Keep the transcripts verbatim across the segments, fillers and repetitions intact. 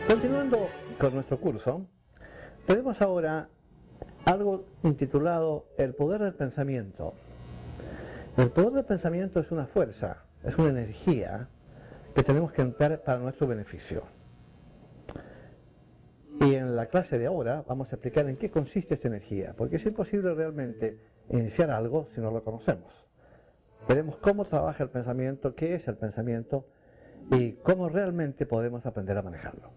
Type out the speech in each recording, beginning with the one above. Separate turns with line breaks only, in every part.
Continuando con nuestro curso, tenemos ahora algo intitulado El poder del pensamiento. El poder del pensamiento es una fuerza, es una energía que tenemos que emplear para nuestro beneficio. Y en la clase de ahora vamos a explicar en qué consiste esta energía, porque es imposible realmente iniciar algo si no lo conocemos. Veremos cómo trabaja el pensamiento, qué es el pensamiento y cómo realmente podemos aprender a manejarlo.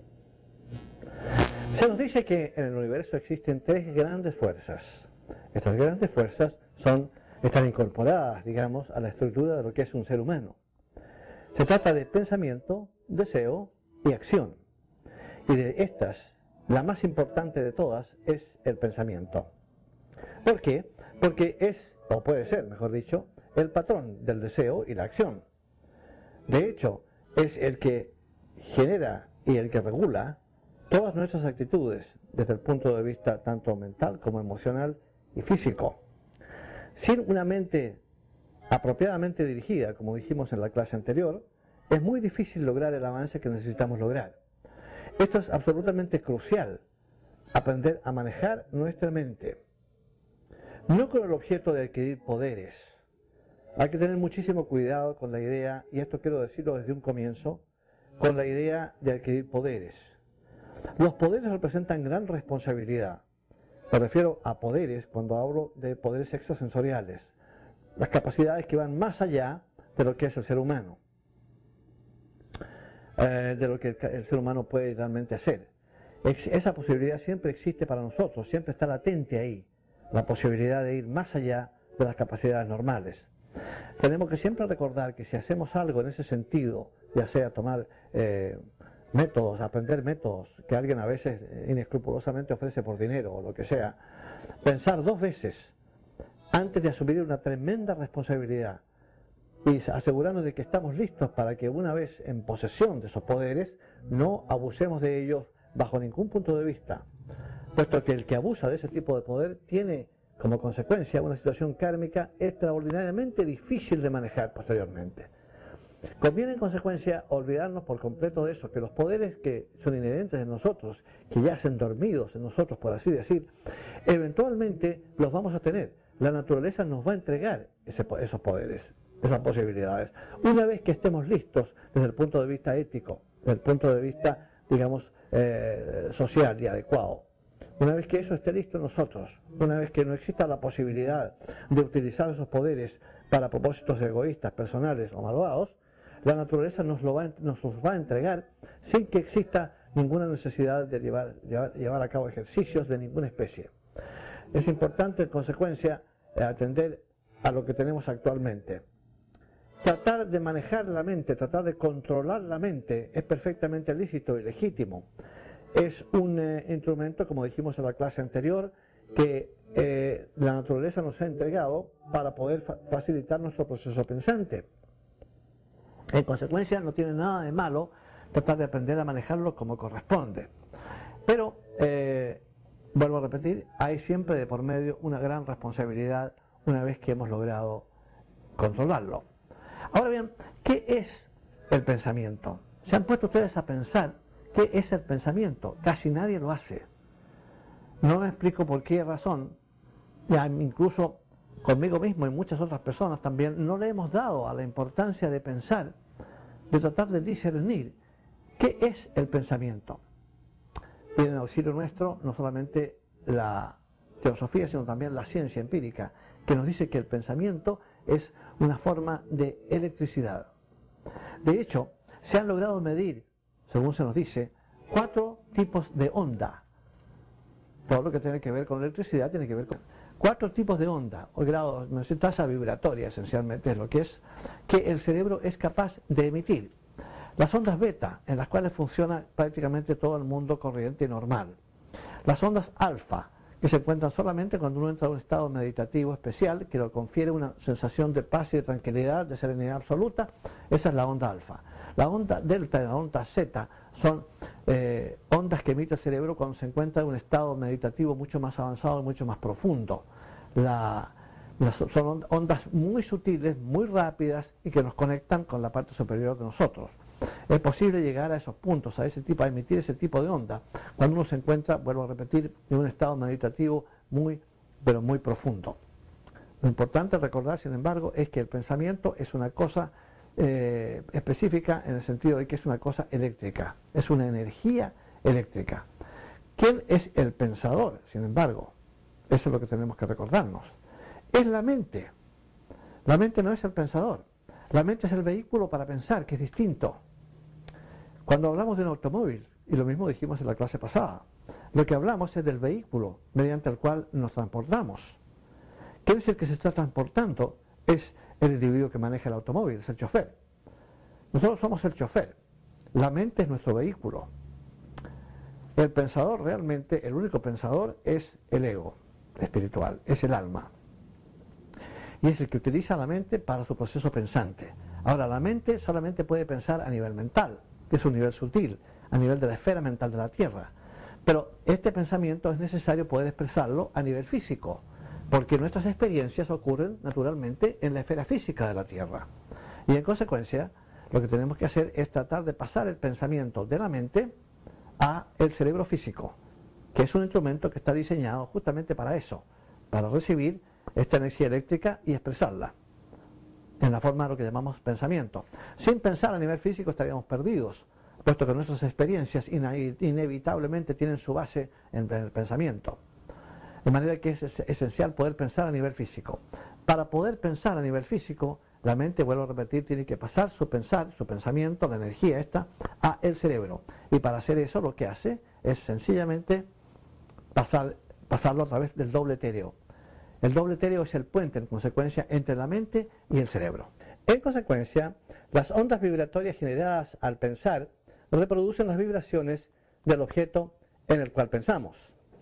Se nos dice que en el universo existen tres grandes fuerzas. Estas grandes fuerzas son, están incorporadas, digamos, a la estructura de lo que es un ser humano. Se trata de pensamiento, deseo y acción. Y de estas, la más importante de todas es el pensamiento. ¿Por qué? Porque es, o puede ser, mejor dicho, el patrón del deseo y la acción. De hecho, es el que genera y el que regula todas nuestras actitudes desde el punto de vista tanto mental como emocional y físico. Sin una mente apropiadamente dirigida, como dijimos en la clase anterior, es muy difícil lograr el avance que necesitamos lograr. Esto es absolutamente crucial, aprender a manejar nuestra mente. No con el objeto de adquirir poderes. Hay que tener muchísimo cuidado con la idea, y esto quiero decirlo desde un comienzo, con la idea de adquirir poderes. Los poderes representan gran responsabilidad. Me refiero a poderes cuando hablo de poderes extrasensoriales, las capacidades que van más allá de lo que es el ser humano, eh, de lo que el, el ser humano puede realmente hacer. Ex esa posibilidad siempre existe para nosotros, siempre está latente ahí, la posibilidad de ir más allá de las capacidades normales. Tenemos que siempre recordar que si hacemos algo en ese sentido, ya sea tomar eh, métodos, aprender métodos que alguien a veces inescrupulosamente ofrece por dinero o lo que sea, pensar dos veces antes de asumir una tremenda responsabilidad y asegurarnos de que estamos listos para que una vez en posesión de esos poderes no abusemos de ellos bajo ningún punto de vista, puesto que el que abusa de ese tipo de poder tiene como consecuencia una situación kármica extraordinariamente difícil de manejar posteriormente. Conviene en consecuencia olvidarnos por completo de eso, que los poderes que son inherentes en nosotros, que yacen dormidos en nosotros, por así decir, eventualmente los vamos a tener. La naturaleza nos va a entregar ese, esos poderes, esas posibilidades, una vez que estemos listos desde el punto de vista ético, desde el punto de vista, digamos, eh, social y adecuado. Una vez que eso esté listo en nosotros, una vez que no exista la posibilidad de utilizar esos poderes para propósitos egoístas, personales o malvados, la naturaleza nos, lo va, nos los va a entregar sin que exista ninguna necesidad de llevar, llevar, llevar a cabo ejercicios de ninguna especie. Es importante, en consecuencia, atender a lo que tenemos actualmente. Tratar de manejar la mente, tratar de controlar la mente es perfectamente lícito y legítimo. Es un eh, instrumento, como dijimos en la clase anterior, que eh, la naturaleza nos ha entregado para poder fa facilitar nuestro proceso pensante. En consecuencia, no tiene nada de malo tratar de aprender a manejarlo como corresponde. Pero, eh, vuelvo a repetir, hay siempre de por medio una gran responsabilidad una vez que hemos logrado controlarlo. Ahora bien, ¿qué es el pensamiento? ¿Se han puesto ustedes a pensar qué es el pensamiento? Casi nadie lo hace. No me explico por qué razón, ya incluso conmigo mismo y muchas otras personas también, no le hemos dado a la importancia de pensar, de tratar de discernir qué es el pensamiento. Y en auxilio nuestro, no solamente la teosofía, sino también la ciencia empírica, que nos dice que el pensamiento es una forma de electricidad. De hecho, se han logrado medir, según se nos dice, cuatro tipos de onda. Todo lo que tiene que ver con electricidad tiene que ver con cuatro tipos de onda, o grado, no sé, tasa vibratoria esencialmente es lo que es, que el cerebro es capaz de emitir. Las ondas beta, en las cuales funciona prácticamente todo el mundo corriente y normal. Las ondas alfa, que se encuentran solamente cuando uno entra en un estado meditativo especial, que lo confiere una sensación de paz y de tranquilidad, de serenidad absoluta, esa es la onda alfa. La onda delta y la onda zeta son eh, ondas que emite el cerebro cuando se encuentra en un estado meditativo mucho más avanzado y mucho más profundo. La, las, son ondas muy sutiles, muy rápidas y que nos conectan con la parte superior de nosotros. Es posible llegar a esos puntos, a ese tipo, a emitir ese tipo de onda, cuando uno se encuentra, vuelvo a repetir, en un estado meditativo muy, pero muy profundo. Lo importante recordar, sin embargo, es que el pensamiento es una cosa eh, específica en el sentido de que es una cosa eléctrica, es una energía eléctrica. ¿Quién es el pensador, sin embargo? Eso es lo que tenemos que recordarnos. Es la mente. La mente no es el pensador. La mente es el vehículo para pensar, que es distinto. Cuando hablamos de un automóvil, y lo mismo dijimos en la clase pasada, lo que hablamos es del vehículo mediante el cual nos transportamos. ¿Quién es el que se está transportando? Es el individuo que maneja el automóvil, es el chofer. Nosotros somos el chofer. La mente es nuestro vehículo. El pensador realmente, el único pensador es el ego espiritual, es el alma. Y es el que utiliza la mente para su proceso pensante. Ahora, la mente solamente puede pensar a nivel mental, que es un nivel sutil, a nivel de la esfera mental de la Tierra. Pero este pensamiento es necesario poder expresarlo a nivel físico, porque nuestras experiencias ocurren naturalmente en la esfera física de la Tierra. Y en consecuencia, lo que tenemos que hacer es tratar de pasar el pensamiento de la mente a el cerebro físico, que es un instrumento que está diseñado justamente para eso, para recibir esta energía eléctrica y expresarla en la forma de lo que llamamos pensamiento. Sin pensar a nivel físico estaríamos perdidos, puesto que nuestras experiencias inevitablemente tienen su base en el pensamiento. De manera que es esencial poder pensar a nivel físico. Para poder pensar a nivel físico, la mente, vuelvo a repetir, tiene que pasar su pensar, su pensamiento, la energía esta, a el cerebro. Y para hacer eso lo que hace es sencillamente pasar, pasarlo a través del doble etéreo. El doble etéreo es el puente, en consecuencia, entre la mente y el cerebro. En consecuencia, las ondas vibratorias generadas al pensar reproducen las vibraciones del objeto en el cual pensamos.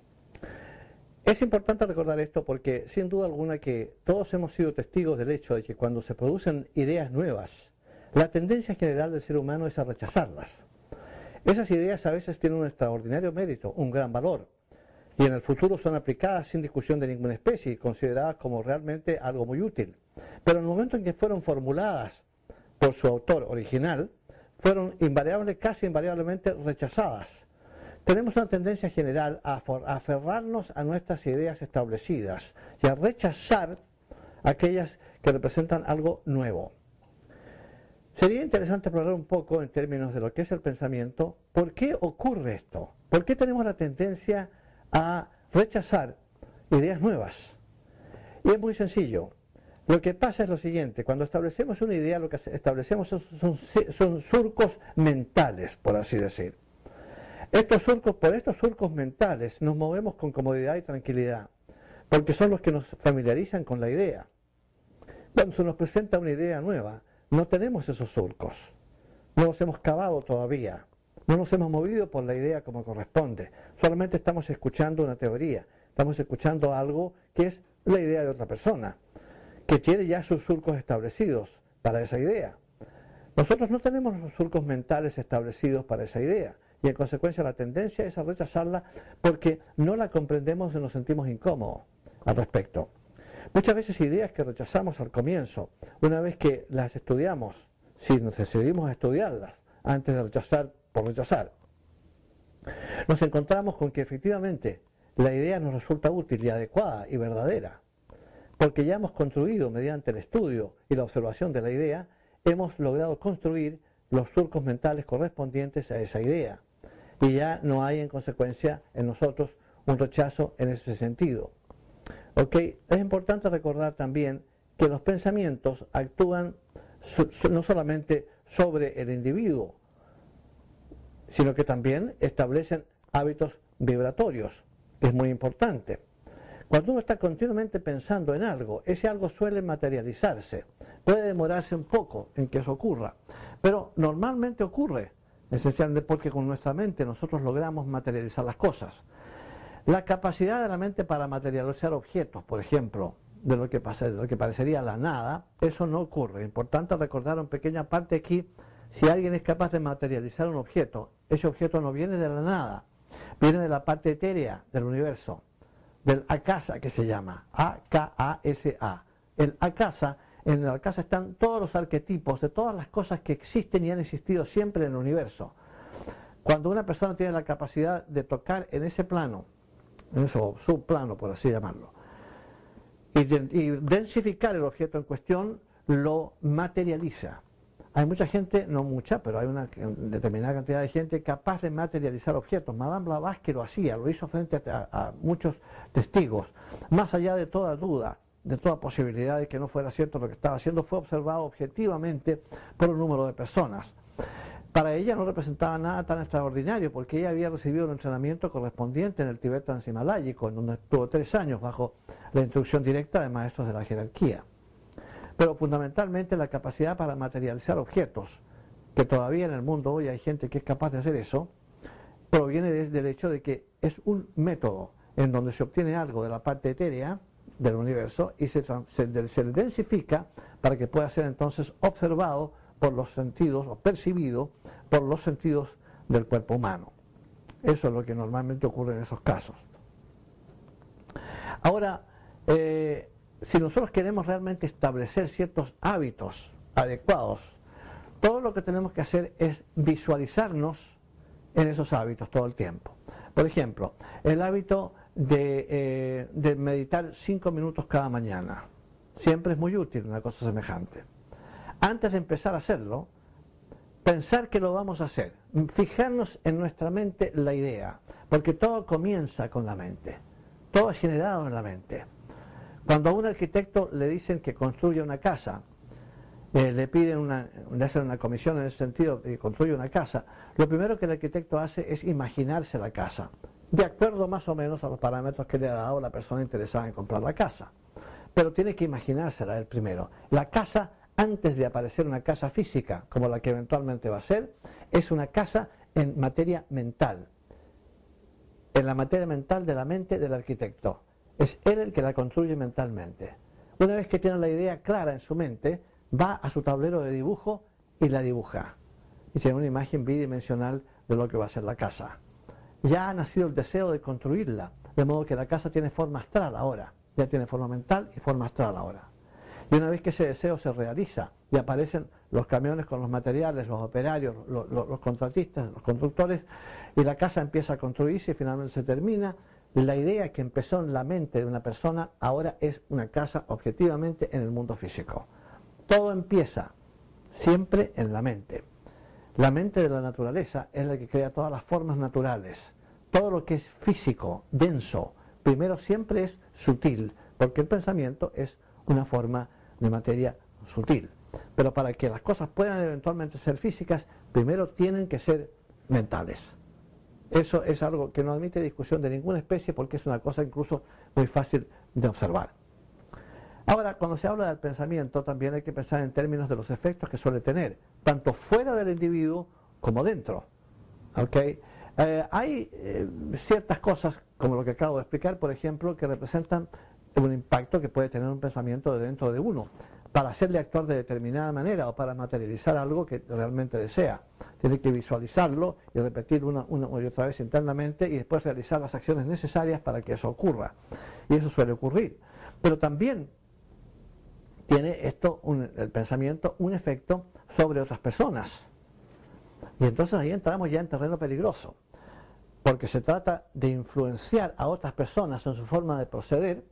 Es importante recordar esto porque, sin duda alguna, que todos hemos sido testigos del hecho de que cuando se producen ideas nuevas, la tendencia general del ser humano es a rechazarlas. Esas ideas a veces tienen un extraordinario mérito, un gran valor, y en el futuro son aplicadas sin discusión de ninguna especie y consideradas como realmente algo muy útil. Pero en el momento en que fueron formuladas por su autor original, fueron invariable, casi invariablemente rechazadas. Tenemos una tendencia general a aferrarnos a nuestras ideas establecidas y a rechazar aquellas que representan algo nuevo. Sería interesante explorar un poco en términos de lo que es el pensamiento, ¿por qué ocurre esto? ¿Por qué tenemos la tendencia a rechazar ideas nuevas? Y es muy sencillo. Lo que pasa es lo siguiente, cuando establecemos una idea, lo que establecemos son, son, son surcos mentales, por así decir. Estos surcos, por estos surcos mentales nos movemos con comodidad y tranquilidad, porque son los que nos familiarizan con la idea. Cuando se nos presenta una idea nueva, no tenemos esos surcos, no los hemos cavado todavía, no nos hemos movido por la idea como corresponde, solamente estamos escuchando una teoría, estamos escuchando algo que es la idea de otra persona, que tiene ya sus surcos establecidos para esa idea. Nosotros no tenemos los surcos mentales establecidos para esa idea, y en consecuencia la tendencia es a rechazarla porque no la comprendemos y nos sentimos incómodos al respecto. Muchas veces ideas que rechazamos al comienzo, una vez que las estudiamos, si nos decidimos a estudiarlas antes de rechazar por rechazar, nos encontramos con que efectivamente la idea nos resulta útil y adecuada y verdadera, porque ya hemos construido mediante el estudio y la observación de la idea, hemos logrado construir los surcos mentales correspondientes a esa idea. Y ya no hay en consecuencia en nosotros un rechazo en ese sentido. ¿Ok? Es importante recordar también que los pensamientos actúan no solamente sobre el individuo, sino que también establecen hábitos vibratorios, que es muy importante. Cuando uno está continuamente pensando en algo, ese algo suele materializarse. Puede demorarse un poco en que eso ocurra, pero normalmente ocurre, esencialmente porque con nuestra mente nosotros logramos materializar las cosas. La capacidad de la mente para materializar objetos, por ejemplo, de lo que, pasa, de lo que parecería la nada, eso no ocurre. Importante recordar una pequeña parte aquí, si alguien es capaz de materializar un objeto, ese objeto no viene de la nada, viene de la parte etérea del universo, del akasa que se llama, A K A S A. El akasa En la casa están todos los arquetipos de todas las cosas que existen y han existido siempre en el universo. Cuando una persona tiene la capacidad de tocar en ese plano, en ese subplano, por así llamarlo, y, de, y densificar el objeto en cuestión, lo materializa. Hay mucha gente, no mucha, pero hay una determinada cantidad de gente capaz de materializar objetos. Madame Blavatsky lo hacía, lo hizo frente a, a muchos testigos. Más allá de toda duda, de toda posibilidad de que no fuera cierto lo que estaba haciendo, fue observado objetivamente por un número de personas. Para ella no representaba nada tan extraordinario, porque ella había recibido un entrenamiento correspondiente en el Tibet transhimaláyico, en donde estuvo tres años bajo la instrucción directa de maestros de la jerarquía. Pero fundamentalmente la capacidad para materializar objetos, que todavía en el mundo hoy hay gente que es capaz de hacer eso, proviene del hecho de que es un método en donde se obtiene algo de la parte etérea del universo y se, se, se densifica para que pueda ser entonces observado por los sentidos o percibido por los sentidos del cuerpo humano. Eso es lo que normalmente ocurre en esos casos. Ahora, eh, si nosotros queremos realmente establecer ciertos hábitos adecuados, todo lo que tenemos que hacer es visualizarnos en esos hábitos todo el tiempo. Por ejemplo, el hábito de, eh, de meditar cinco minutos cada mañana. Siempre es muy útil una cosa semejante. Antes de empezar a hacerlo, pensar que lo vamos a hacer, fijarnos en nuestra mente la idea, porque todo comienza con la mente, todo es generado en la mente. Cuando a un arquitecto le dicen que construya una casa, eh, le piden una, le hacen una comisión en ese sentido de que construye una casa, lo primero que el arquitecto hace es imaginarse la casa, de acuerdo más o menos a los parámetros que le ha dado la persona interesada en comprar la casa. Pero tiene que imaginársela él primero. La casa, antes de aparecer una casa física, como la que eventualmente va a ser, es una casa en materia mental, en la materia mental de la mente del arquitecto. Es él el que la construye mentalmente. Una vez que tiene la idea clara en su mente, va a su tablero de dibujo y la dibuja. Y tiene una imagen bidimensional de lo que va a ser la casa. Ya ha nacido el deseo de construirla, de modo que la casa tiene forma astral ahora. Ya tiene forma mental y forma astral ahora. Y una vez que ese deseo se realiza y aparecen los camiones con los materiales, los operarios, los, los, los contratistas, los constructores, y la casa empieza a construirse y finalmente se termina, la idea que empezó en la mente de una persona ahora es una casa objetivamente en el mundo físico. Todo empieza siempre en la mente. La mente de la naturaleza es la que crea todas las formas naturales. Todo lo que es físico, denso, primero siempre es sutil, porque el pensamiento es una forma de materia sutil. Pero para que las cosas puedan eventualmente ser físicas, primero tienen que ser mentales. Eso es algo que no admite discusión de ninguna especie, porque es una cosa incluso muy fácil de observar. Ahora, cuando se habla del pensamiento, también hay que pensar en términos de los efectos que suele tener, tanto fuera del individuo como dentro. ¿Okay? Eh, hay eh, ciertas cosas, como lo que acabo de explicar, por ejemplo, que representan un impacto que puede tener un pensamiento de dentro de uno, para hacerle actuar de determinada manera o para materializar algo que realmente desea. Tiene que visualizarlo y repetir una, una y otra vez internamente y después realizar las acciones necesarias para que eso ocurra. Y eso suele ocurrir. Pero también tiene esto, un, el pensamiento, un efecto sobre otras personas. Y entonces ahí entramos ya en terreno peligroso, porque se trata de influenciar a otras personas en su forma de proceder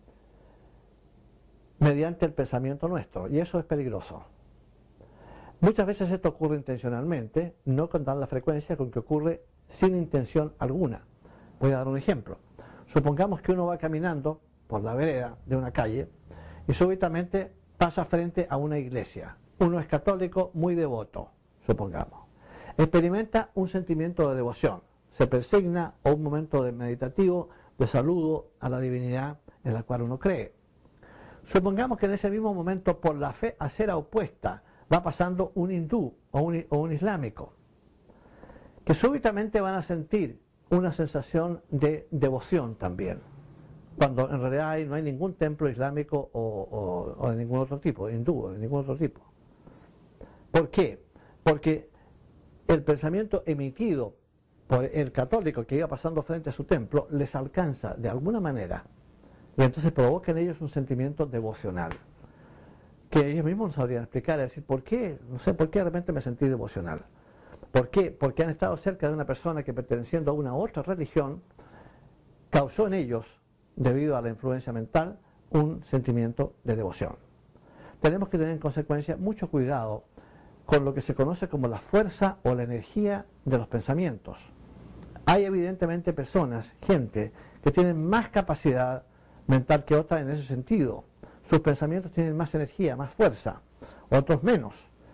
mediante el pensamiento nuestro, y eso es peligroso. Muchas veces esto ocurre intencionalmente, no con tanta frecuencia con que ocurre sin intención alguna. Voy a dar un ejemplo. Supongamos que uno va caminando por la vereda de una calle y súbitamente pasa frente a una iglesia. Uno es católico muy devoto, supongamos. Experimenta un sentimiento de devoción, se persigna a un momento de meditativo, de saludo a la divinidad en la cual uno cree. Supongamos que en ese mismo momento, por la fe acera opuesta, va pasando un hindú o un, o un islámico, que súbitamente van a sentir una sensación de devoción también, cuando en realidad hay, no hay ningún templo islámico o, o, o de ningún otro tipo, hindú o de ningún otro tipo. ¿Por qué? Porque el pensamiento emitido por el católico que iba pasando frente a su templo les alcanza de alguna manera, y entonces provoca en ellos un sentimiento devocional, que ellos mismos no sabrían explicar, es decir, ¿por qué? No sé, ¿por qué de repente me sentí devocional? ¿Por qué? Porque han estado cerca de una persona que, perteneciendo a una otra religión, causó en ellos, debido a la influencia mental, un sentimiento de devoción. Tenemos que tener en consecuencia mucho cuidado con lo que se conoce como la fuerza o la energía de los pensamientos. Hay evidentemente personas, gente, que tienen más capacidad mental que otras en ese sentido. Sus pensamientos tienen más energía, más fuerza, otros menos.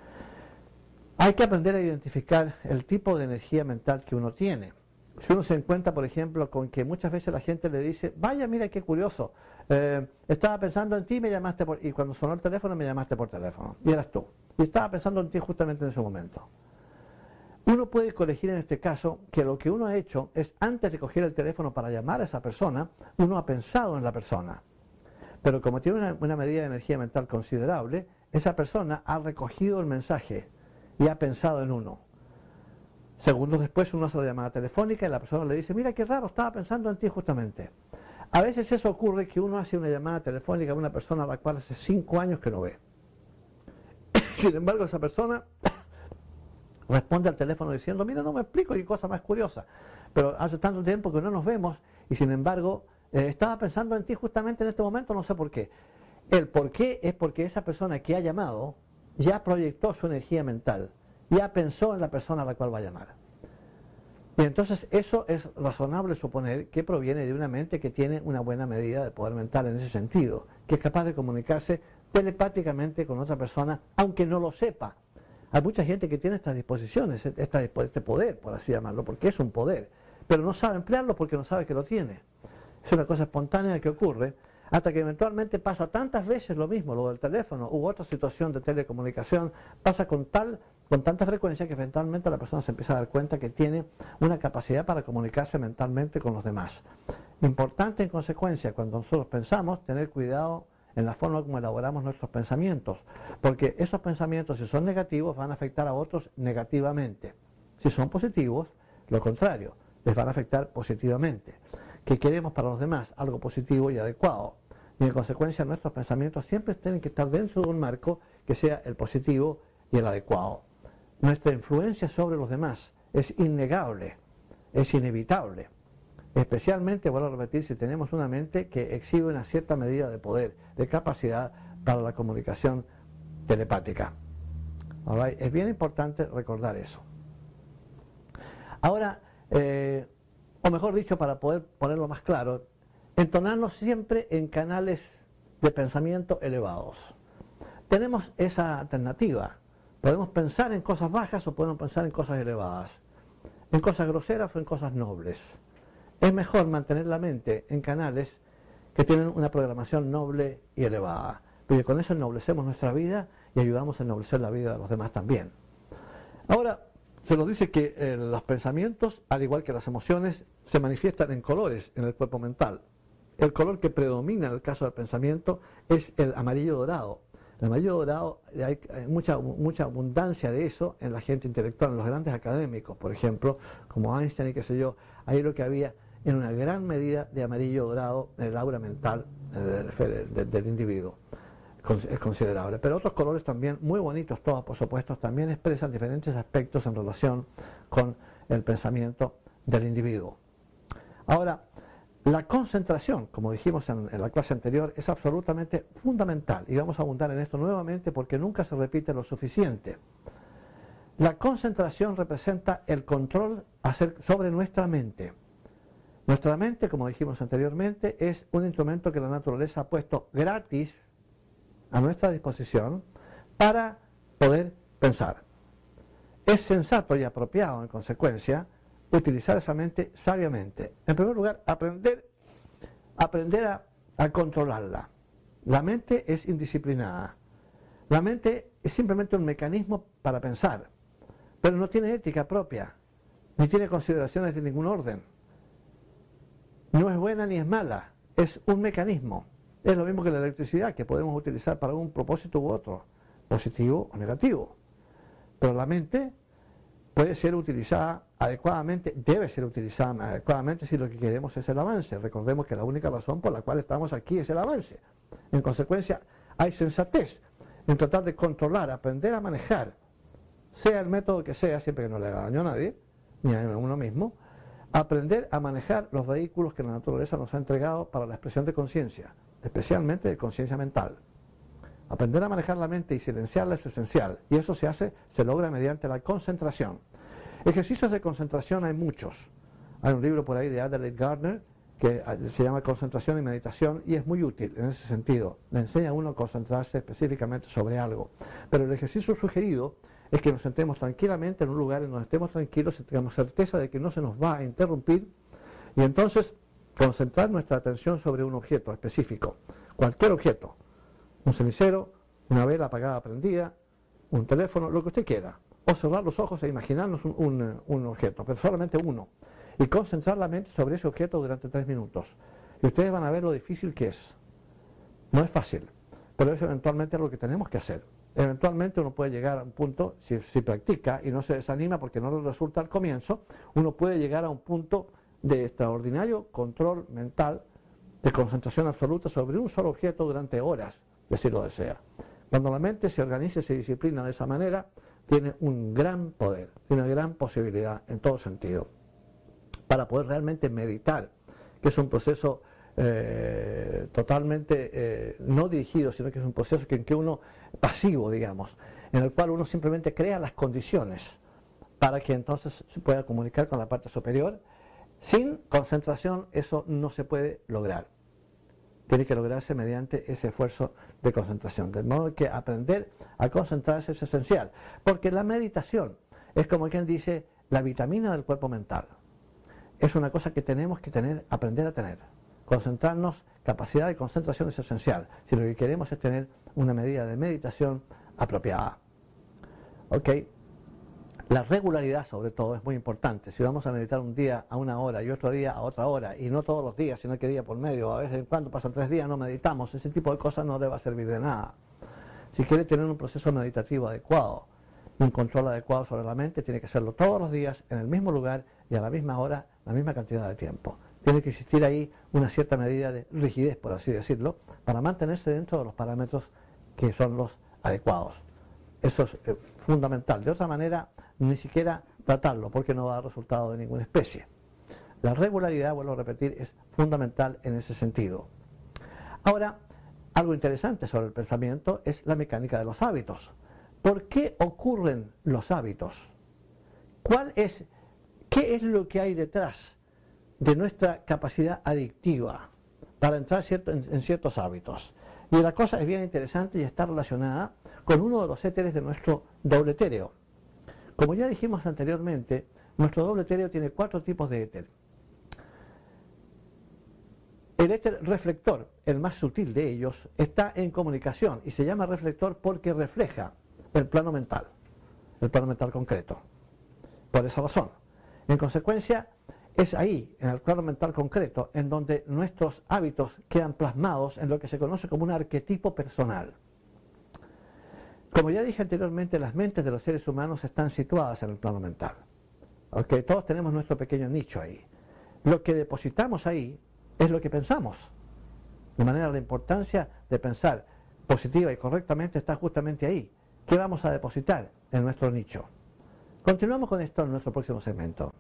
Hay que aprender a identificar el tipo de energía mental que uno tiene. Si uno se encuentra, por ejemplo, con que muchas veces la gente le dice, vaya, mira qué curioso, eh, estaba pensando en ti me llamaste por, y cuando sonó el teléfono me llamaste por teléfono, y eras tú. Y estaba pensando en ti justamente en ese momento. Uno puede corregir en este caso que lo que uno ha hecho es, antes de coger el teléfono para llamar a esa persona, uno ha pensado en la persona. Pero como tiene una, una medida de energía mental considerable, esa persona ha recogido el mensaje y ha pensado en uno. Segundos después uno hace la llamada telefónica y la persona le dice, mira qué raro, estaba pensando en ti justamente. A veces eso ocurre que uno hace una llamada telefónica a una persona a la cual hace cinco años que no ve. Sin embargo, esa persona responde al teléfono diciendo, mira, no me explico, qué cosa más curiosa. Pero hace tanto tiempo que no nos vemos y sin embargo, eh, estaba pensando en ti justamente en este momento, no sé por qué. El por qué es porque esa persona que ha llamado ya proyectó su energía mental, ya pensó en la persona a la cual va a llamar. Y entonces eso es razonable suponer que proviene de una mente que tiene una buena medida de poder mental en ese sentido, que es capaz de comunicarse telepáticamente con otra persona, aunque no lo sepa. Hay mucha gente que tiene estas disposiciones, esta, este poder, por así llamarlo, porque es un poder, pero no sabe emplearlo porque no sabe que lo tiene. Es una cosa espontánea que ocurre, hasta que eventualmente pasa tantas veces lo mismo, lo del teléfono u otra situación de telecomunicación, pasa con tal, con tanta frecuencia que eventualmente la persona se empieza a dar cuenta que tiene una capacidad para comunicarse mentalmente con los demás. Importante en consecuencia, cuando nosotros pensamos, tener cuidado en la forma como elaboramos nuestros pensamientos, porque esos pensamientos, si son negativos, van a afectar a otros negativamente. Si son positivos, lo contrario, les van a afectar positivamente. ¿Qué queremos para los demás? Algo positivo y adecuado. Y en consecuencia nuestros pensamientos siempre tienen que estar dentro de un marco que sea el positivo y el adecuado. Nuestra influencia sobre los demás es innegable, es inevitable. Especialmente, vuelvo a repetir, si tenemos una mente que exhibe una cierta medida de poder, de capacidad para la comunicación telepática. Alright, es bien importante recordar eso. Ahora, eh, o mejor dicho, para poder ponerlo más claro, entonarnos siempre en canales de pensamiento elevados. Tenemos esa alternativa. Podemos pensar en cosas bajas o podemos pensar en cosas elevadas, en cosas groseras o en cosas nobles. Es mejor mantener la mente en canales que tienen una programación noble y elevada, porque con eso ennoblecemos nuestra vida y ayudamos a ennoblecer la vida de los demás también. Ahora, se nos dice que eh, los pensamientos, al igual que las emociones, se manifiestan en colores en el cuerpo mental. El color que predomina en el caso del pensamiento es el amarillo dorado. El amarillo dorado, hay, hay mucha, mucha abundancia de eso en la gente intelectual, en los grandes académicos, por ejemplo, como Einstein y qué sé yo. Ahí lo que había en una gran medida de amarillo dorado en el aura mental eh, del, del individuo. Es considerable, pero otros colores también muy bonitos, todos por supuesto, también expresan diferentes aspectos en relación con el pensamiento del individuo. Ahora, la concentración, como dijimos en, en la clase anterior, es absolutamente fundamental y vamos a abundar en esto nuevamente porque nunca se repite lo suficiente. La concentración representa el control sobre nuestra mente. Nuestra mente, como dijimos anteriormente, es un instrumento que la naturaleza ha puesto gratis a nuestra disposición para poder pensar. Es sensato y apropiado, en consecuencia, utilizar esa mente sabiamente. En primer lugar, aprender, aprender a, a controlarla. La mente es indisciplinada. La mente es simplemente un mecanismo para pensar, pero no tiene ética propia, ni tiene consideraciones de ningún orden. No es buena ni es mala, es un mecanismo. Es lo mismo que la electricidad, que podemos utilizar para un propósito u otro, positivo o negativo. Pero la mente puede ser utilizada adecuadamente, debe ser utilizada adecuadamente si lo que queremos es el avance. Recordemos que la única razón por la cual estamos aquí es el avance. En consecuencia, hay sensatez en tratar de controlar, aprender a manejar, sea el método que sea, siempre que no le haga daño a nadie, ni a uno mismo, aprender a manejar los vehículos que la naturaleza nos ha entregado para la expresión de conciencia, especialmente de conciencia mental. Aprender a manejar la mente y silenciarla es esencial, y eso se hace, se logra mediante la concentración. Ejercicios de concentración hay muchos. Hay un libro por ahí de Adelaide Gardner que se llama Concentración y Meditación, y es muy útil en ese sentido. Le enseña a uno a concentrarse específicamente sobre algo. Pero el ejercicio sugerido es que nos sentemos tranquilamente en un lugar en donde estemos tranquilos y tengamos certeza de que no se nos va a interrumpir, y entonces concentrar nuestra atención sobre un objeto específico, cualquier objeto, un cenicero, una vela apagada prendida, un teléfono, lo que usted quiera, o cerrar los ojos e imaginarnos un, un, un objeto, pero solamente uno, y concentrar la mente sobre ese objeto durante tres minutos. Y ustedes van a ver lo difícil que es. No es fácil, pero es eventualmente lo que tenemos que hacer. Eventualmente uno puede llegar a un punto, si, si practica y no se desanima porque no le resulta al comienzo, uno puede llegar a un punto de extraordinario control mental, de concentración absoluta sobre un solo objeto durante horas, si así lo desea. Cuando la mente se organiza y se disciplina de esa manera, tiene un gran poder, tiene una gran posibilidad en todo sentido, para poder realmente meditar, que es un proceso eh, totalmente eh, no dirigido, sino que es un proceso que, en que uno, pasivo digamos, en el cual uno simplemente crea las condiciones para que entonces se pueda comunicar con la parte superior. Sin concentración eso no se puede lograr. Tiene que lograrse mediante ese esfuerzo de concentración. De modo que aprender a concentrarse es esencial, porque la meditación es, como quien dice, la vitamina del cuerpo mental. Es una cosa que tenemos que tener, aprender a tener. Concentrarnos, capacidad de concentración es esencial, si lo que queremos es tener una medida de meditación apropiada. ¿Ok? La regularidad, sobre todo, es muy importante. Si vamos a meditar un día a una hora y otro día a otra hora, y no todos los días, sino que día por medio, a veces en cuando pasan tres días no meditamos, ese tipo de cosas no le va a servir de nada. Si quiere tener un proceso meditativo adecuado, un control adecuado sobre la mente, tiene que hacerlo todos los días, en el mismo lugar y a la misma hora, la misma cantidad de tiempo. Tiene que existir ahí una cierta medida de rigidez, por así decirlo, para mantenerse dentro de los parámetros que son los adecuados. Eso es eh, fundamental. De otra manera, ni siquiera tratarlo, porque no va a dar resultado de ninguna especie. La regularidad, vuelvo a repetir, es fundamental en ese sentido. Ahora, algo interesante sobre el pensamiento es la mecánica de los hábitos. ¿Por qué ocurren los hábitos? ¿Cuál es, qué es lo que hay detrás de nuestra capacidad adictiva para entrar cierto, en, en ciertos hábitos? Y la cosa es bien interesante y está relacionada con uno de los éteres de nuestro doble etéreo. Como ya dijimos anteriormente, nuestro doble etéreo tiene cuatro tipos de éter. El éter reflector, el más sutil de ellos, está en comunicación y se llama reflector porque refleja el plano mental, el plano mental concreto. Por esa razón. En consecuencia, es ahí, en el plano mental concreto, en donde nuestros hábitos quedan plasmados en lo que se conoce como un arquetipo personal. Como ya dije anteriormente, las mentes de los seres humanos están situadas en el plano mental. ¿Okay? Todos tenemos nuestro pequeño nicho ahí. Lo que depositamos ahí es lo que pensamos. De manera, la importancia de pensar positiva y correctamente está justamente ahí. ¿Qué vamos a depositar en nuestro nicho? Continuamos con esto en nuestro próximo segmento.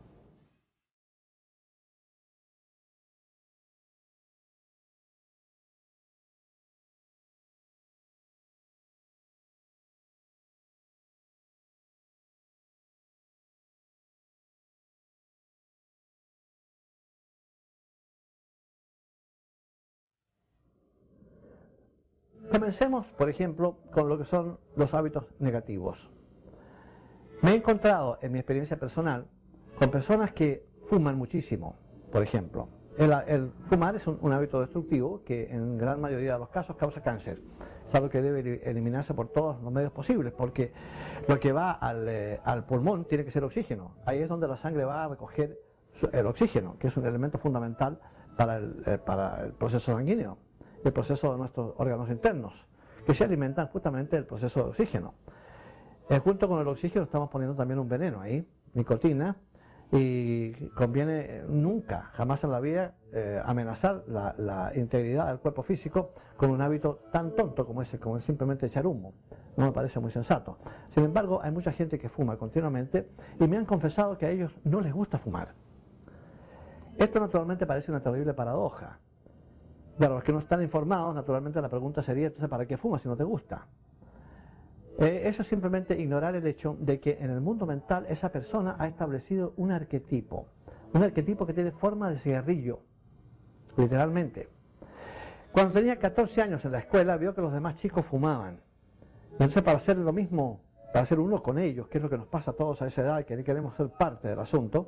Comencemos, por ejemplo, con lo que son los hábitos negativos. Me he encontrado, en mi experiencia personal, con personas que fuman muchísimo, por ejemplo. El, el fumar es un, un hábito destructivo que en gran mayoría de los casos causa cáncer. Es algo que debe eliminarse por todos los medios posibles, porque lo que va al, eh, al pulmón tiene que ser oxígeno. Ahí es donde la sangre va a recoger el oxígeno, que es un elemento fundamental para el, eh, para el proceso sanguíneo, el proceso de nuestros órganos internos, que se alimentan justamente del proceso de oxígeno. Eh, junto con el oxígeno estamos poniendo también un veneno ahí, nicotina, y conviene nunca, jamás en la vida, eh, amenazar la, la integridad del cuerpo físico con un hábito tan tonto como ese, como es simplemente echar humo. No me parece muy sensato. Sin embargo, hay mucha gente que fuma continuamente y me han confesado que a ellos no les gusta fumar. Esto naturalmente parece una terrible paradoja. Para los que no están informados, naturalmente la pregunta sería, entonces, ¿para qué fumas si no te gusta? Eh, eso es simplemente ignorar el hecho de que en el mundo mental esa persona ha establecido un arquetipo, un arquetipo que tiene forma de cigarrillo, literalmente. Cuando tenía catorce años en la escuela, vio que los demás chicos fumaban. Entonces, para hacer lo mismo, para hacer uno con ellos, que es lo que nos pasa a todos a esa edad, que queremos ser parte del asunto,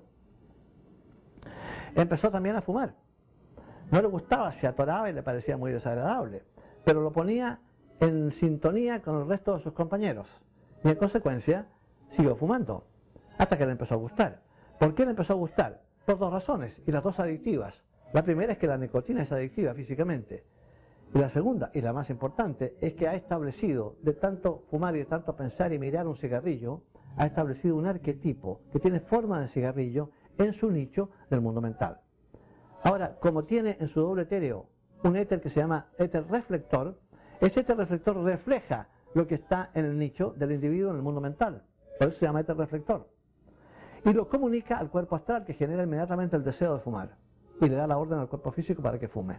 empezó también a fumar. No le gustaba, se atoraba y le parecía muy desagradable, pero lo ponía en sintonía con el resto de sus compañeros y en consecuencia siguió fumando hasta que le empezó a gustar. ¿Por qué le empezó a gustar? Por dos razones, y las dos adictivas. La primera es que la nicotina es adictiva físicamente, y la segunda, y la más importante, es que ha establecido, de tanto fumar y de tanto pensar y mirar un cigarrillo, ha establecido un arquetipo que tiene forma de cigarrillo en su nicho del mundo mental. Ahora, como tiene en su doble etéreo un éter que se llama éter reflector, ese éter reflector refleja lo que está en el nicho del individuo en el mundo mental. Por eso se llama éter reflector. Y lo comunica al cuerpo astral, que genera inmediatamente el deseo de fumar. Y le da la orden al cuerpo físico para que fume.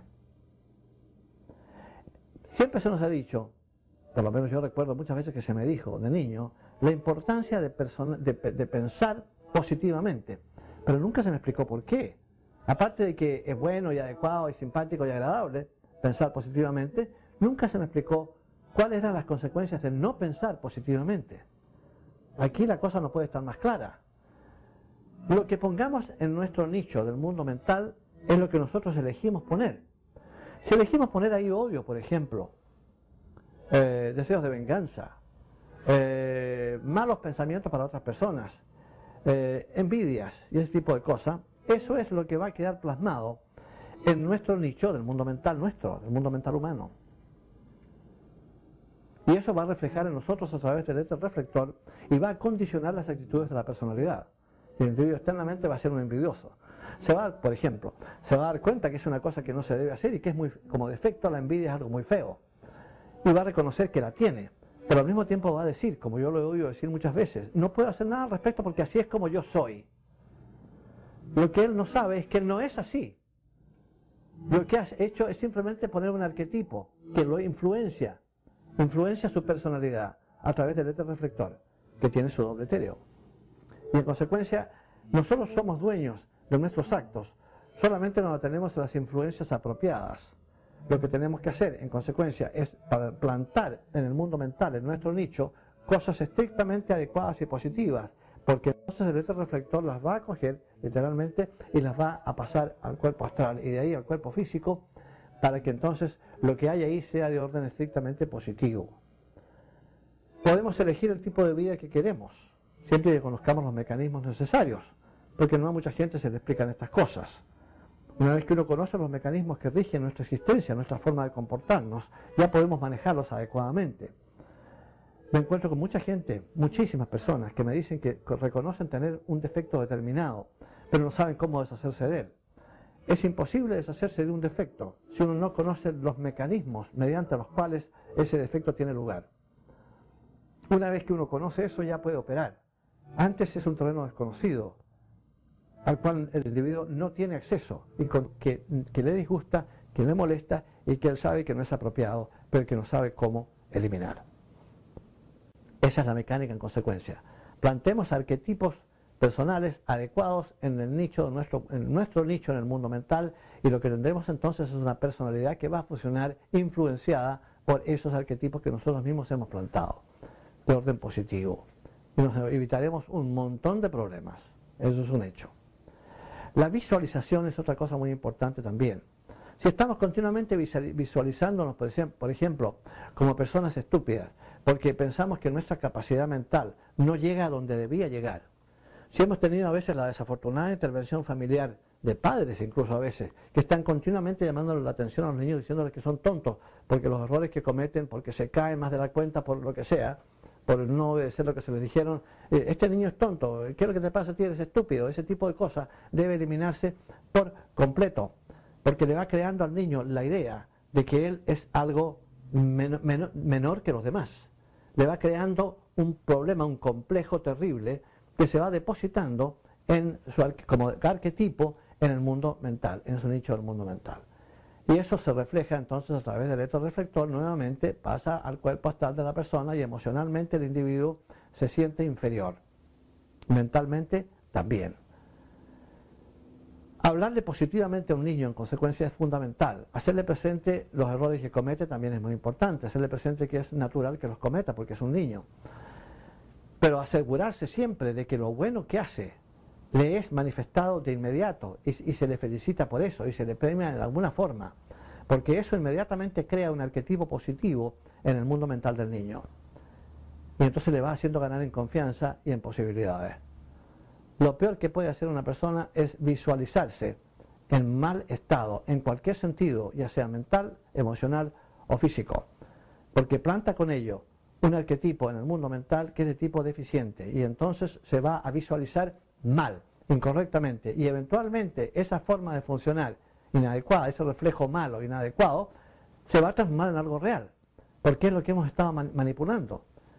Siempre se nos ha dicho, por lo menos yo recuerdo muchas veces que se me dijo de niño, la importancia de, de, de pensar positivamente. Pero nunca se me explicó por qué. Aparte de que es bueno y adecuado y simpático y agradable pensar positivamente, nunca se me explicó cuáles eran las consecuencias de no pensar positivamente. Aquí la cosa no puede estar más clara. Lo que pongamos en nuestro nicho del mundo mental es lo que nosotros elegimos poner. Si elegimos poner ahí odio, por ejemplo, eh, deseos de venganza, eh, malos pensamientos para otras personas, eh, envidias y ese tipo de cosas, eso es lo que va a quedar plasmado en nuestro nicho del mundo mental nuestro, del mundo mental humano. Y eso va a reflejar en nosotros a través del éter reflector y va a condicionar las actitudes de la personalidad. El individuo externamente va a ser un envidioso. Se va, a, por ejemplo, se va a dar cuenta que es una cosa que no se debe hacer y que es muy, como defecto, la envidia es algo muy feo. Y va a reconocer que la tiene, pero al mismo tiempo va a decir, como yo lo he oído decir muchas veces, no puedo hacer nada al respecto porque así es como yo soy. Lo que él no sabe es que él no es así. Lo que has hecho es simplemente poner un arquetipo que lo influencia, influencia su personalidad a través del éter reflector, que tiene su doble etéreo. Y en consecuencia, nosotros somos dueños de nuestros actos, solamente cuando tenemos las influencias apropiadas. Lo que tenemos que hacer, en consecuencia, es plantar en el mundo mental, en nuestro nicho, cosas estrictamente adecuadas y positivas, porque entonces el éter reflector las va a coger, literalmente, y las va a pasar al cuerpo astral, y de ahí al cuerpo físico, para que entonces lo que hay ahí sea de orden estrictamente positivo. Podemos elegir el tipo de vida que queremos, siempre que conozcamos los mecanismos necesarios, porque no a mucha gente se le explican estas cosas. Una vez que uno conoce los mecanismos que rigen nuestra existencia, nuestra forma de comportarnos, ya podemos manejarlos adecuadamente. Me encuentro con mucha gente, muchísimas personas, que me dicen que reconocen tener un defecto determinado, pero no saben cómo deshacerse de él. Es imposible deshacerse de un defecto si uno no conoce los mecanismos mediante los cuales ese defecto tiene lugar. Una vez que uno conoce eso, ya puede operar. Antes es un terreno desconocido, al cual el individuo no tiene acceso, y con, que, que le disgusta, que le molesta, y que él sabe que no es apropiado, pero que no sabe cómo eliminar. Esa es la mecánica en consecuencia. Plantemos arquetipos personales adecuados en el nicho, de nuestro, en nuestro nicho en el mundo mental, y lo que tendremos entonces es una personalidad que va a funcionar influenciada por esos arquetipos que nosotros mismos hemos plantado, de orden positivo. Y nos evitaremos un montón de problemas. Eso es un hecho. La visualización es otra cosa muy importante también. Si estamos continuamente visualizándonos, por ejemplo, como personas estúpidas, porque pensamos que nuestra capacidad mental no llega a donde debía llegar. Si hemos tenido a veces la desafortunada intervención familiar de padres, incluso a veces, que están continuamente llamándole la atención a los niños, diciéndoles que son tontos, porque los errores que cometen, porque se caen más de la cuenta, por lo que sea, por no obedecer lo que se les dijeron, eh, este niño es tonto, ¿qué es lo que te pasa a ti? Eres estúpido. Ese tipo de cosas debe eliminarse por completo, porque le va creando al niño la idea de que él es algo menor, menor, menor que los demás. Le va creando un problema, un complejo terrible que se va depositando en su, como arquetipo en el mundo mental, en su nicho del mundo mental. Y eso se refleja entonces a través del electroreflector, nuevamente pasa al cuerpo astral de la persona y emocionalmente el individuo se siente inferior. Mentalmente también. Hablarle positivamente a un niño en consecuencia es fundamental. Hacerle presente los errores que comete también es muy importante. Hacerle presente que es natural que los cometa porque es un niño. Pero asegurarse siempre de que lo bueno que hace le es manifestado de inmediato y, y se le felicita por eso y se le premia de alguna forma, porque eso inmediatamente crea un arquetipo positivo en el mundo mental del niño y entonces le va haciendo ganar en confianza y en posibilidades. Lo peor que puede hacer una persona es visualizarse en mal estado, en cualquier sentido, ya sea mental, emocional o físico, porque planta con ello un arquetipo en el mundo mental que es de tipo deficiente y entonces se va a visualizar mal, incorrectamente, y eventualmente esa forma de funcionar inadecuada, ese reflejo malo, inadecuado, se va a transformar en algo real, porque es lo que hemos estado man manipulando.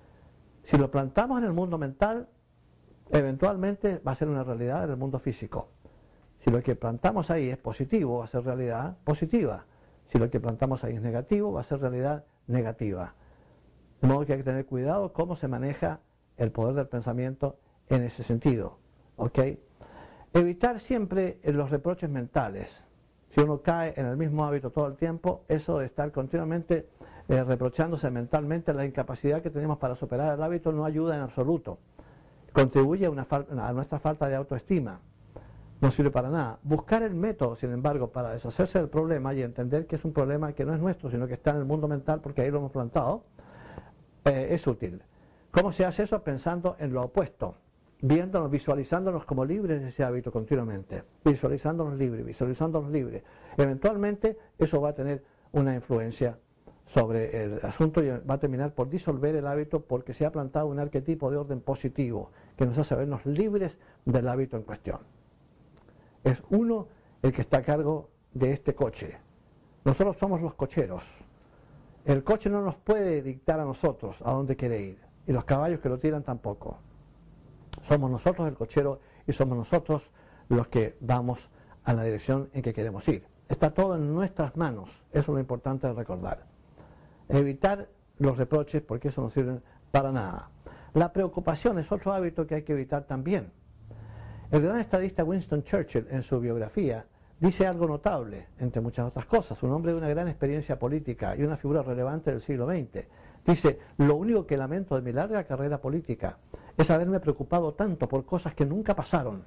Si lo plantamos en el mundo mental, eventualmente va a ser una realidad en el mundo físico. Si lo que plantamos ahí es positivo, va a ser realidad positiva. Si lo que plantamos ahí es negativo, va a ser realidad negativa. De modo que hay que tener cuidado cómo se maneja el poder del pensamiento en ese sentido. ¿Okay? Evitar siempre los reproches mentales. Si uno cae en el mismo hábito todo el tiempo, eso de estar continuamente eh, reprochándose mentalmente la incapacidad que tenemos para superar el hábito no ayuda en absoluto. Contribuye a, una a nuestra falta de autoestima. No sirve para nada. Buscar el método, sin embargo, para deshacerse del problema y entender que es un problema que no es nuestro, sino que está en el mundo mental porque ahí lo hemos plantado, eh, es útil. ¿Cómo se hace eso? Pensando en lo opuesto. Viéndonos, visualizándonos como libres de ese hábito continuamente, visualizándonos libres, visualizándonos libres. Eventualmente eso va a tener una influencia sobre el asunto y va a terminar por disolver el hábito porque se ha plantado un arquetipo de orden positivo que nos hace vernos libres del hábito en cuestión. Es uno el que está a cargo de este coche. Nosotros somos los cocheros. El coche no nos puede dictar a nosotros a dónde quiere ir y los caballos que lo tiran tampoco. Somos nosotros el cochero y somos nosotros los que vamos a la dirección en que queremos ir. Está todo en nuestras manos, eso es lo importante de recordar. Evitar los reproches porque eso no sirve para nada. La preocupación es otro hábito que hay que evitar también. El gran estadista Winston Churchill en su biografía dice algo notable, entre muchas otras cosas, un hombre de una gran experiencia política y una figura relevante del siglo veinte. Dice, lo único que lamento de mi larga carrera política es haberme preocupado tanto por cosas que nunca pasaron.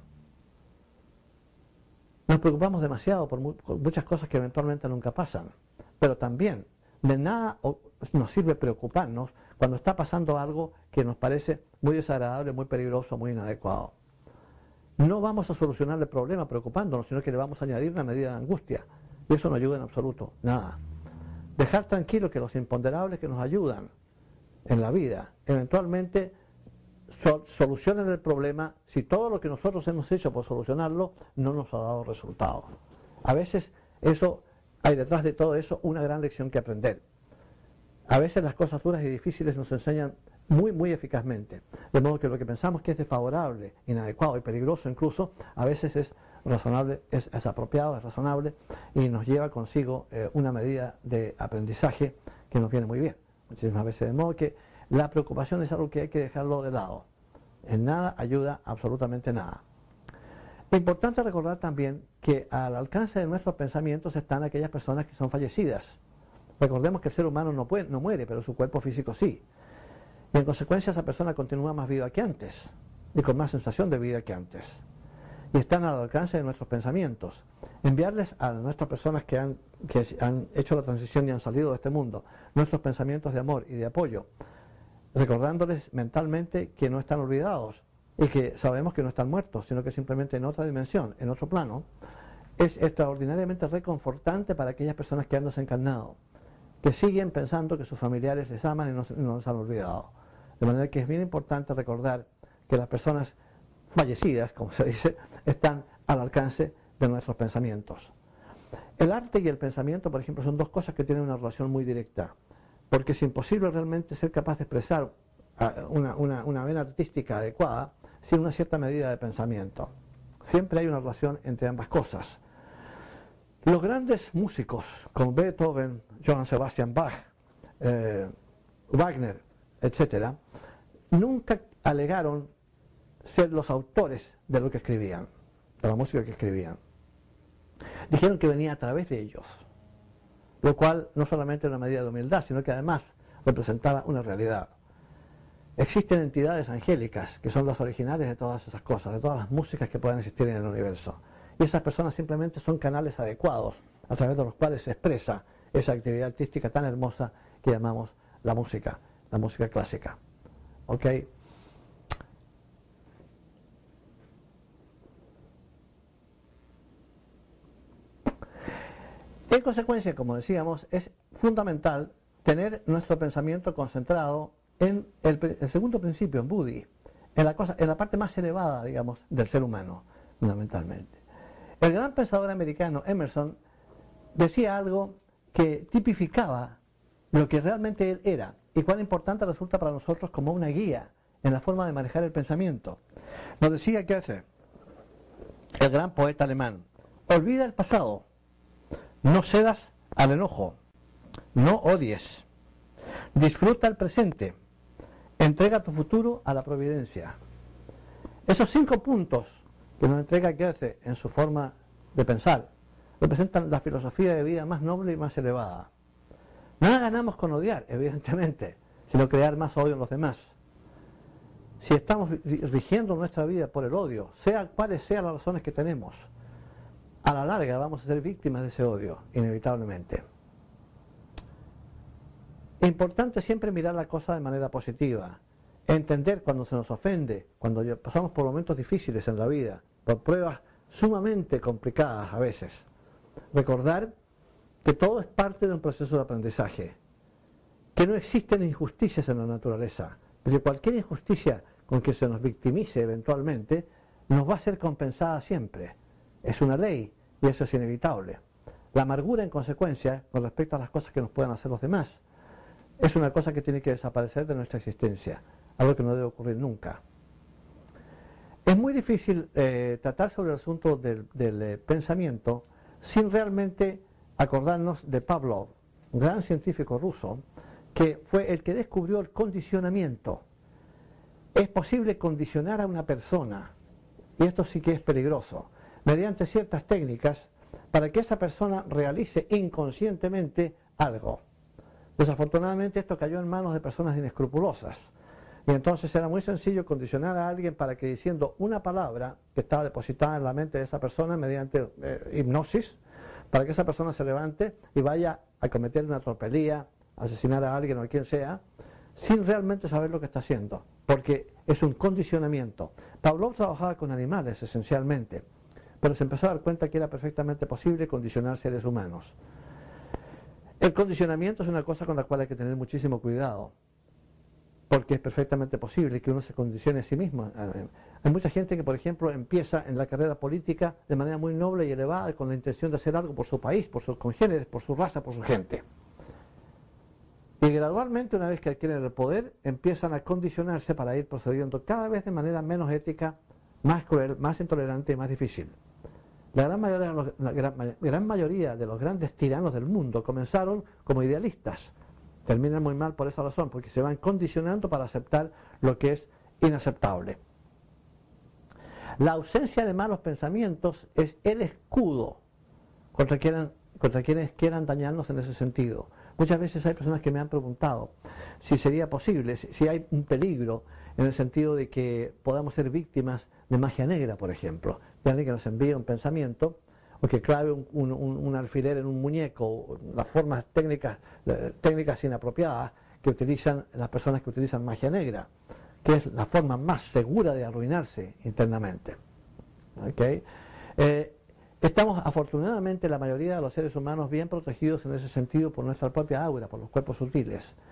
Nos preocupamos demasiado por, mu por muchas cosas que eventualmente nunca pasan, pero también de nada nos sirve preocuparnos cuando está pasando algo que nos parece muy desagradable, muy peligroso, muy inadecuado. No vamos a solucionar el problema preocupándonos, sino que le vamos a añadir una medida de angustia, y eso no ayuda en absoluto, nada. Dejar tranquilo que los imponderables que nos ayudan en la vida, eventualmente sol solucionen el problema si todo lo que nosotros hemos hecho por solucionarlo no nos ha dado resultado. A veces eso, hay detrás de todo eso una gran lección que aprender. A veces las cosas duras y difíciles nos enseñan muy, muy eficazmente. De modo que lo que pensamos que es desfavorable, inadecuado y peligroso incluso, a veces es razonable, es, es apropiado, es razonable y nos lleva consigo eh, una medida de aprendizaje que nos viene muy bien. Muchísimas veces, de modo que la preocupación es algo que hay que dejarlo de lado. En nada ayuda absolutamente nada. Es importante recordar también que al alcance de nuestros pensamientos están aquellas personas que son fallecidas. Recordemos que el ser humano no, puede, no muere, pero su cuerpo físico sí. Y en consecuencia esa persona continúa más viva que antes y con más sensación de vida que antes. Y están al alcance de nuestros pensamientos. Enviarles a nuestras personas que han, que han hecho la transición y han salido de este mundo nuestros pensamientos de amor y de apoyo, recordándoles mentalmente que no están olvidados y que sabemos que no están muertos, sino que simplemente en otra dimensión, en otro plano, es extraordinariamente reconfortante para aquellas personas que han desencarnado, que siguen pensando que sus familiares les aman y no, no los han olvidado. De manera que es bien importante recordar que las personas fallecidas, como se dice, están al alcance de nuestros pensamientos. El arte y el pensamiento, por ejemplo, son dos cosas que tienen una relación muy directa, porque es imposible realmente ser capaz de expresar una, una, una vena artística adecuada sin una cierta medida de pensamiento. Siempre hay una relación entre ambas cosas. Los grandes músicos, como Beethoven, Johann Sebastian Bach, eh, Wagner, etcétera, nunca alegaron ser los autores de lo que escribían, de la música que escribían. Dijeron que venía a través de ellos, lo cual no solamente era una medida de humildad, sino que además representaba una realidad. Existen entidades angélicas que son las originales de todas esas cosas, de todas las músicas que puedan existir en el universo. Y esas personas simplemente son canales adecuados a través de los cuales se expresa esa actividad artística tan hermosa que llamamos la música, la música clásica. ¿Ok? En consecuencia, como decíamos, es fundamental tener nuestro pensamiento concentrado en el, el segundo principio, en Buddhi, en la, cosa, en la parte más elevada, digamos, del ser humano, fundamentalmente. El gran pensador americano Emerson decía algo que tipificaba lo que realmente él era y cuán importante resulta para nosotros como una guía en la forma de manejar el pensamiento. Nos decía que hace el gran poeta alemán: olvida el pasado, no cedas al enojo, no odies, disfruta el presente, entrega tu futuro a la providencia. Esos cinco puntos que nos entrega Goethe en su forma de pensar representan la filosofía de vida más noble y más elevada. Nada ganamos con odiar, evidentemente, sino crear más odio en los demás. Si estamos rigiendo nuestra vida por el odio, sea cuales sean las razones que tenemos, a la larga vamos a ser víctimas de ese odio, inevitablemente. Es importante siempre mirar la cosa de manera positiva, entender cuando se nos ofende, cuando pasamos por momentos difíciles en la vida, por pruebas sumamente complicadas a veces. Recordar que todo es parte de un proceso de aprendizaje, que no existen injusticias en la naturaleza, que cualquier injusticia con que se nos victimice eventualmente nos va a ser compensada siempre. Es una ley y eso es inevitable. La amargura, en consecuencia, con respecto a las cosas que nos puedan hacer los demás, es una cosa que tiene que desaparecer de nuestra existencia, algo que no debe ocurrir nunca. Es muy difícil eh, tratar sobre el asunto del, del eh, pensamiento sin realmente acordarnos de Pavlov, un gran científico ruso, que fue el que descubrió el condicionamiento. Es posible condicionar a una persona, y esto sí que es peligroso, mediante ciertas técnicas para que esa persona realice inconscientemente algo. Desafortunadamente esto cayó en manos de personas inescrupulosas. Y entonces era muy sencillo condicionar a alguien para que diciendo una palabra que estaba depositada en la mente de esa persona mediante eh, hipnosis, para que esa persona se levante y vaya a cometer una tropelía, asesinar a alguien o a quien sea, sin realmente saber lo que está haciendo, porque es un condicionamiento. Pavlov trabajaba con animales esencialmente, pero se empezó a dar cuenta que era perfectamente posible condicionar seres humanos. El condicionamiento es una cosa con la cual hay que tener muchísimo cuidado, porque es perfectamente posible que uno se condicione a sí mismo. Hay mucha gente que, por ejemplo, empieza en la carrera política de manera muy noble y elevada con la intención de hacer algo por su país, por sus congéneres, por su raza, por su gente. Y gradualmente, una vez que adquieren el poder, empiezan a condicionarse para ir procediendo cada vez de manera menos ética, más cruel, más intolerante y más difícil. La gran mayoría de los, la gran, gran mayoría de los grandes tiranos del mundo comenzaron como idealistas. Terminan muy mal por esa razón, porque se van condicionando para aceptar lo que es inaceptable. La ausencia de malos pensamientos es el escudo contra, quieran, contra quienes quieran dañarnos en ese sentido. Muchas veces hay personas que me han preguntado si sería posible, si, si hay un peligro en el sentido de que podamos ser víctimas de magia negra, por ejemplo. De alguien que nos envíe un pensamiento o que clave un, un, un, un alfiler en un muñeco, las formas técnicas, técnicas inapropiadas que utilizan las personas que utilizan magia negra, que es la forma más segura de arruinarse internamente. ¿Okay? Eh, estamos afortunadamente la mayoría de los seres humanos bien protegidos en ese sentido por nuestra propia aura, por los cuerpos sutiles.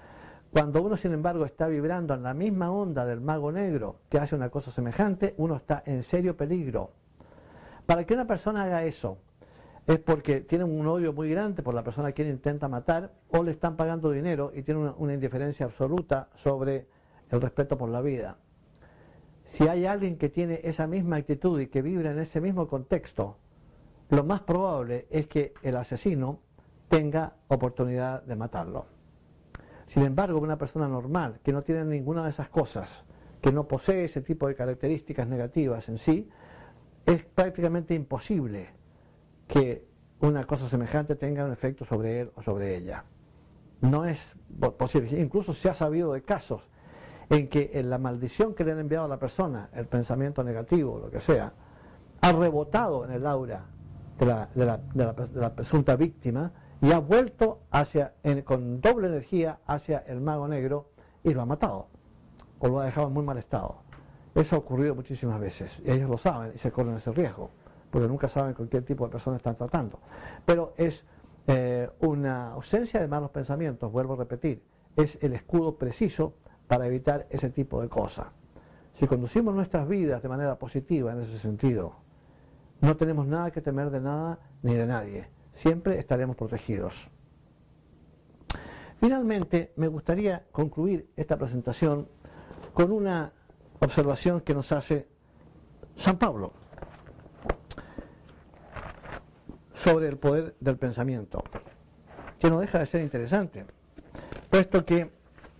Cuando uno, sin embargo, está vibrando en la misma onda del mago negro que hace una cosa semejante, uno está en serio peligro. Para que una persona haga eso, es porque tiene un odio muy grande por la persona a quien intenta matar, o le están pagando dinero y tiene una, una indiferencia absoluta sobre el respeto por la vida. Si hay alguien que tiene esa misma actitud y que vibra en ese mismo contexto, lo más probable es que el asesino tenga oportunidad de matarlo. Sin embargo, una persona normal, que no tiene ninguna de esas cosas, que no posee ese tipo de características negativas en sí, es prácticamente imposible que una cosa semejante tenga un efecto sobre él o sobre ella. No es posible. Incluso se ha sabido de casos en que en la maldición que le han enviado a la persona, el pensamiento negativo, lo que sea, ha rebotado en el aura de la, de la, de la, de la presunta víctima y ha vuelto hacia, en, con doble energía hacia el mago negro y lo ha matado o lo ha dejado en muy mal estado. Eso ha ocurrido muchísimas veces y ellos lo saben y se corren ese riesgo porque nunca saben con qué tipo de persona están tratando. Pero es eh, una ausencia de malos pensamientos, vuelvo a repetir, es el escudo preciso para evitar ese tipo de cosas. Si conducimos nuestras vidas de manera positiva en ese sentido, no tenemos nada que temer de nada ni de nadie. Siempre estaremos protegidos. Finalmente, me gustaría concluir esta presentación con una observación que nos hace San Pablo sobre el poder del pensamiento, que no deja de ser interesante, puesto que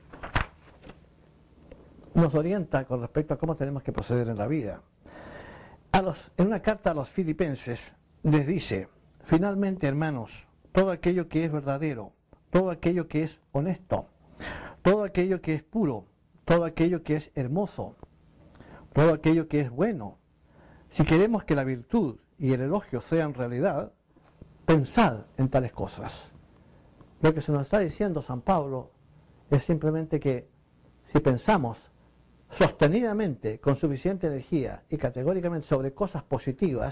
nos orienta con respecto a cómo tenemos que proceder en la vida. A los, en una carta a los filipenses les dice: finalmente, hermanos, todo aquello que es verdadero, todo aquello que es honesto, todo aquello que es puro, todo aquello que es hermoso, todo aquello que es bueno, si queremos que la virtud y el elogio sean realidad, pensad en tales cosas. Lo que se nos está diciendo San Pablo es simplemente que si pensamos sostenidamente, con suficiente energía y categóricamente sobre cosas positivas,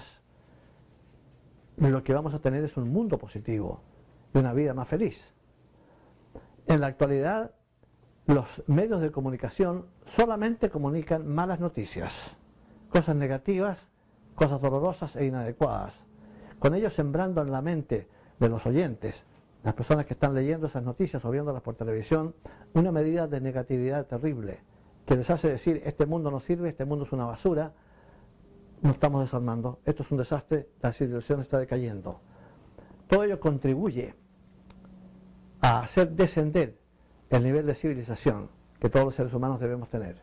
lo que vamos a tener es un mundo positivo y una vida más feliz. En la actualidad, los medios de comunicación solamente comunican malas noticias, cosas negativas, cosas dolorosas e inadecuadas, con ello sembrando en la mente de los oyentes, las personas que están leyendo esas noticias o viéndolas por televisión, una medida de negatividad terrible, que les hace decir: este mundo no sirve, este mundo es una basura, nos estamos desarmando, esto es un desastre, la civilización está decayendo. Todo ello contribuye a hacer descender el nivel de civilización que todos los seres humanos debemos tener.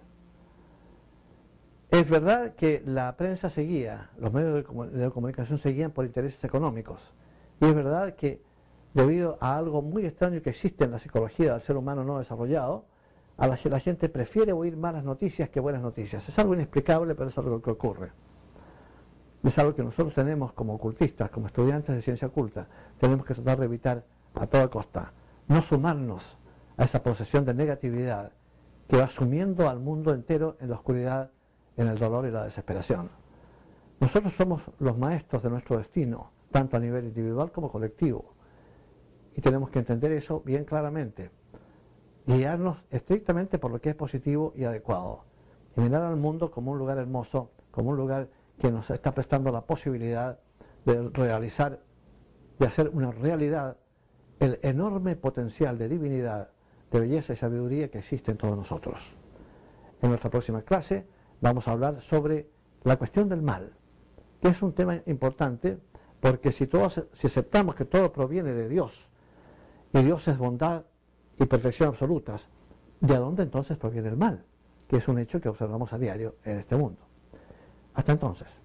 Es verdad que la prensa seguía, los medios de comunicación seguían por intereses económicos, y es verdad que debido a algo muy extraño que existe en la psicología del ser humano no desarrollado, a la, la gente prefiere oír malas noticias que buenas noticias. Es algo inexplicable, pero es algo que ocurre. Es algo que nosotros tenemos como ocultistas, como estudiantes de ciencia oculta, tenemos que tratar de evitar a toda costa. No sumarnos a esa posesión de negatividad que va sumiendo al mundo entero en la oscuridad, en el dolor y la desesperación. Nosotros somos los maestros de nuestro destino, tanto a nivel individual como colectivo. Y tenemos que entender eso bien claramente. Guiarnos estrictamente por lo que es positivo y adecuado. Y mirar al mundo como un lugar hermoso, como un lugar que nos está prestando la posibilidad de realizar, de hacer una realidad, el enorme potencial de divinidad, de belleza y sabiduría que existe en todos nosotros. En nuestra próxima clase vamos a hablar sobre la cuestión del mal, que es un tema importante, porque si, todos, si aceptamos que todo proviene de Dios, y Dios es bondad y perfección absolutas, ¿de dónde entonces proviene el mal? Que es un hecho que observamos a diario en este mundo. Hasta entonces.